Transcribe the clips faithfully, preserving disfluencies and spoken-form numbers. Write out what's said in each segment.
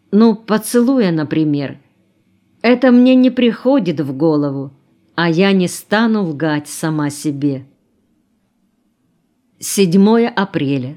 Ну, поцелуя, например. Это мне не приходит в голову, а я не стану лгать сама себе. седьмое апреля.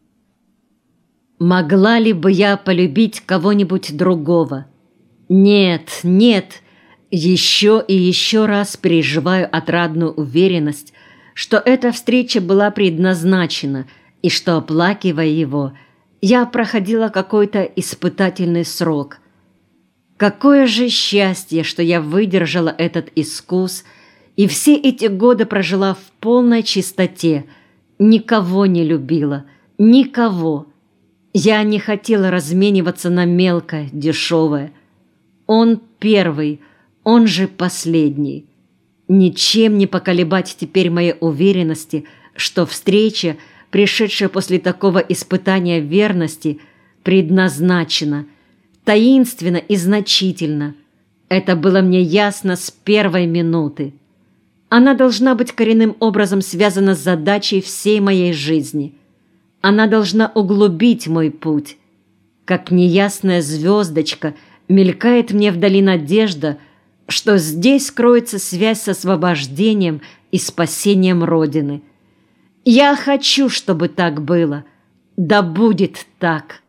Могла ли бы я полюбить кого-нибудь другого? Нет, нет. Еще и еще раз переживаю отрадную уверенность, что эта встреча была предназначена, и что, оплакивая его, я проходила какой-то испытательный срок. Какое же счастье, что я выдержала этот искус и все эти годы прожила в полной чистоте, никого не любила, никого. Я не хотела размениваться на мелкое, дешевое. Он первый, он же последний. Ничем не поколебать теперь моей уверенности, что встреча, пришедшая после такого испытания верности, предназначена, таинственно и значительно. Это было мне ясно с первой минуты. Она должна быть коренным образом связана с задачей всей моей жизни. Она должна углубить мой путь. Как неясная звездочка мелькает мне вдали надежда, что здесь кроется связь с освобождением и спасением Родины. Я хочу, чтобы так было. Да будет так.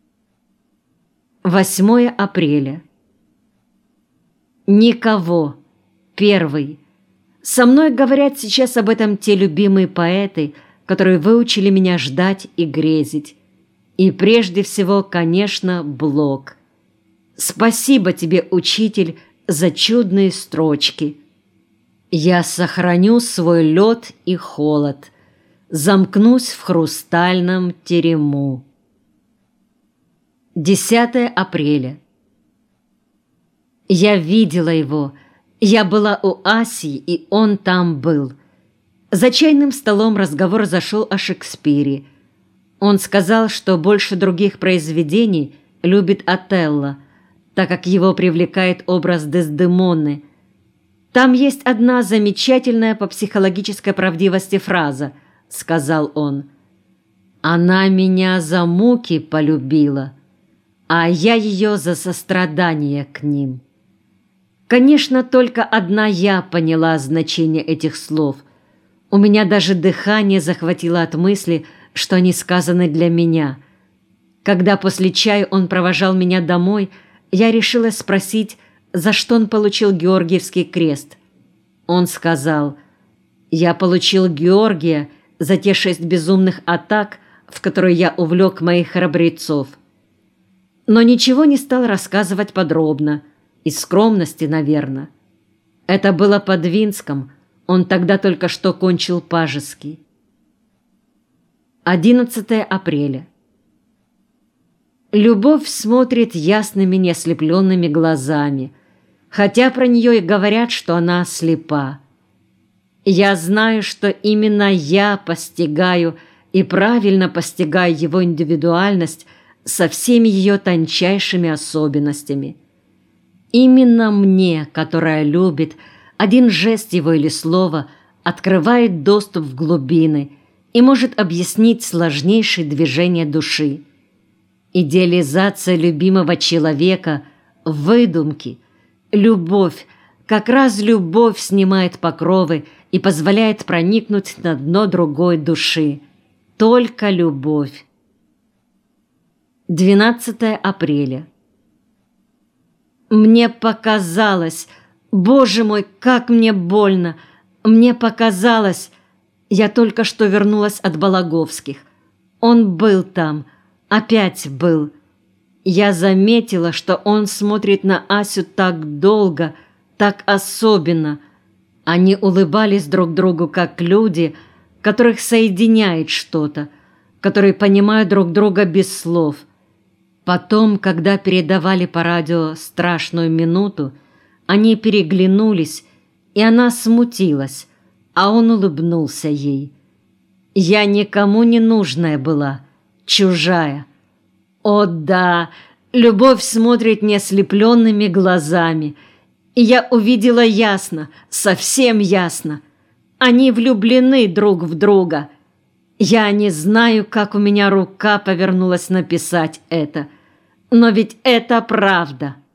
восьмое апреля. Никого. Первый. Со мной говорят сейчас об этом те любимые поэты, которые выучили меня ждать и грезить. И прежде всего, конечно, Блок. Спасибо тебе, учитель, за чудные строчки. Я сохраню свой лед и холод, замкнусь в хрустальном терему. десятое апреля. Я видела его. Я была у Асии, и он там был. За чайным столом разговор зашел о Шекспире. Он сказал, что больше других произведений любит Отелло, так как его привлекает образ Дездемоны. «Там есть одна замечательная по психологической правдивости фраза», — сказал он. «Она меня за муки полюбила, а я ее за сострадание к ним». Конечно, только одна я поняла значение этих слов. У меня даже дыхание захватило от мысли, что они сказаны для меня. Когда после чая он провожал меня домой, я решила спросить, за что он получил Георгиевский крест. Он сказал: «Я получил Георгия за те шесть безумных атак, в которые я увлек моих храбрецов». Но ничего не стал рассказывать подробно, из скромности, наверное. Это было под Двинском, он тогда только что кончил Пажеский. одиннадцатое апреля. Любовь смотрит ясными неослепленными глазами, хотя про нее и говорят, что она слепа. Я знаю, что именно я постигаю и правильно постигаю его индивидуальность со всеми ее тончайшими особенностями. Именно мне, которая любит, один жест его или слово открывает доступ в глубины и может объяснить сложнейшие движения души. Идеализация любимого человека – выдумки. Любовь, как раз любовь снимает покровы и позволяет проникнуть на дно другой души. Только любовь. двенадцатое апреля. Мне показалось, Боже мой, как мне больно, мне показалось, я только что вернулась от Балаговских. Он был там, опять был. Я заметила, что он смотрит на Асю так долго, так особенно. Они улыбались друг другу, как люди, которых соединяет что-то, которые понимают друг друга без слов. Потом, когда передавали по радио страшную минуту, они переглянулись, и она смутилась, а он улыбнулся ей. Я никому не нужная была, чужая. О да, любовь смотрит неослепленными глазами, и я увидела ясно, совсем ясно. Они влюблены друг в друга. Я не знаю, как у меня рука повернулась написать это. Но ведь это правда.